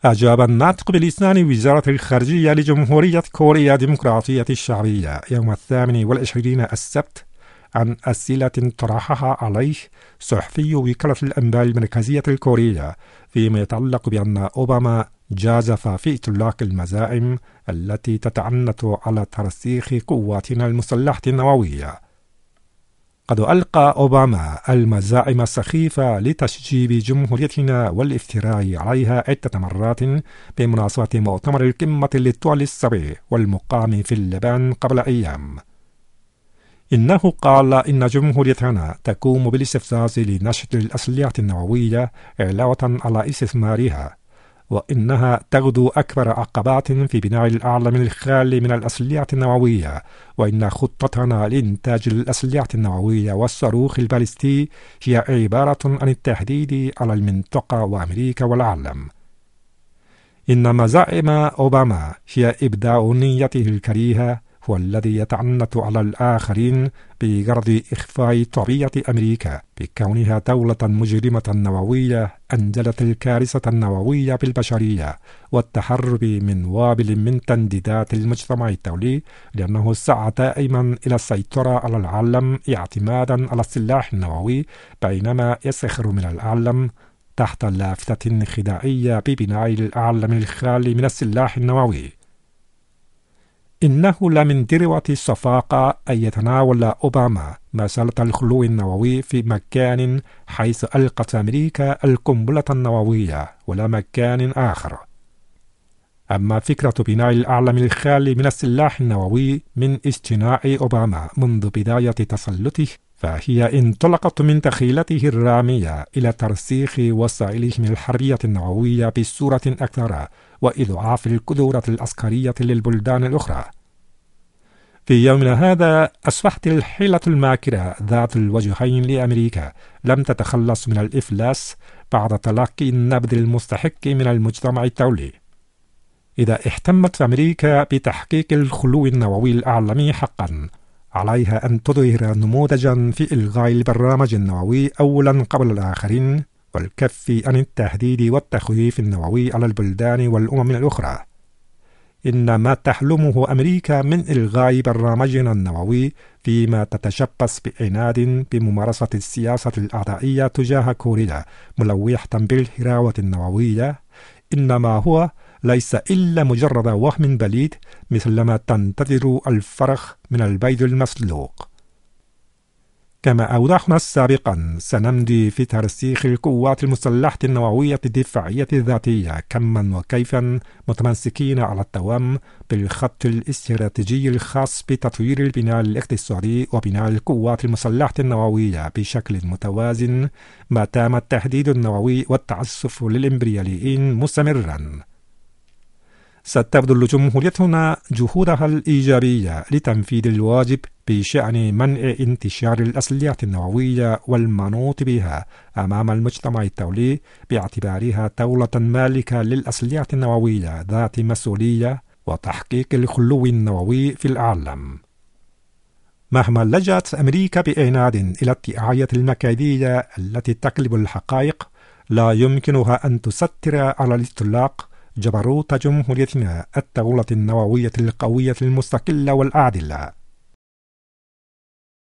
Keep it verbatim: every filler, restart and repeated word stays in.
أجاب الناطق بلسان وزارة الخارجية لجمهورية كوريا الديمقراطية الشعبية يوم الثامن والعشرين السبت عن أسئلة طرحها عليه صحفي وكالة الأنباء المركزية الكورية فيما يتعلق بأن أوباما جازف في إطلاق المزاعم التي تتعنت على ترسيخ قواتنا المسلحة النووية. قد ألقى أوباما المزاعم السخيفة لتشجيب جمهوريتنا والافتراء عليها عدة مرات بمناسبة مؤتمر القمة للدول السبع والمقام في اليابان قبل أيام. إنه قال إن جمهوريتنا تقوم بالاستفزاز لنشر الأسلحة النووية علاوة على استثمارها، وإنها تغدو أكبر عقبات في بناء العالم الخالي من الأسلحة النووية، وإن خطتنا لإنتاج الأسلحة النووية والصاروخ البالستي هي عبارة عن التهديد على المنطقة وأمريكا والعالم. إن مزاعم أوباما هي إبداء نيته الكريهة هو الذي يتعنت على الآخرين بغرض إخفاء طبيعة أمريكا بكونها دولة مجرمة نووية أنجلت الكارثة النووية بالبشرية، والتهرب من وابل من تنديدات المجتمع الدولي، لأنه سعى دائما إلى السيطرة على العالم اعتمادا على السلاح النووي بينما يسخر من العالم تحت لافتة خداعية ببناء العالم الخالي من السلاح النووي. إنه لمن ذروة الصفاقة أن يتناول أوباما مسألة الخلو النووي في مكان حيث ألقت أمريكا القنبلة النووية ولا مكان آخر. أما فكرة بناء العالم الخالي من السلاح النووي من اصطناع أوباما منذ بداية تسلطه، فهي انطلقت من تخيلته الرامية إلى ترسيخ وسائلهم الحربية النووية بصورة أكثر وإضعاف القدرة العسكرية للبلدان الأخرى. في يومنا هذا أصبحت الحيلة الماكرة ذات الوجهين لأمريكا لم تتخلص من الإفلاس بعد تلقي النبذ المستحق من المجتمع الدولي. إذا اهتمت أمريكا بتحقيق الخلو النووي العالمي حقا، عليها أن تظهر نموذجا في إلغاء البرنامج النووي أولا قبل الآخرين، والكف عن التهديد والتخويف النووي على البلدان والأمم الأخرى. إن ما تحلمه أمريكا من إلغاء برنامجنا النووي فيما تتشبث بعناد بممارسة السياسة الأعدائية تجاه كوريا ملوحة بالهراوة النووية، إنما هو ليس إلا مجرد وهم بليد مثلما تنتظر الفرخ من البيض المسلوق. كما أوضحنا سابقا، سنمضي في ترسيخ القوات المسلحة النووية الدفاعية الذاتية كما وكيفا، متمسكين على الدوام بالخط الاستراتيجي الخاص بتطوير البناء الاقتصادي وبناء القوات المسلحة النووية بشكل متوازن ما دام التهديد النووي والتعسف للإمبرياليين مستمرا. ستبذل جمهوريتنا جهودها الإيجابية لتنفيذ الواجب بشأن منع انتشار الأسلحة النووية والمنوط بها أمام المجتمع الدولي باعتبارها دولة مالكة للأسلحة النووية ذات مسؤولية وتحقيق الخلو النووي في العالم. مهما لجأت أمريكا بعناد إلى الدعاية المكيدية التي تقلب الحقائق، لا يمكنها أن تستر على الإطلاق جبروت جمهوريتنا الدولة النووية القوية المستقلة والعادلة.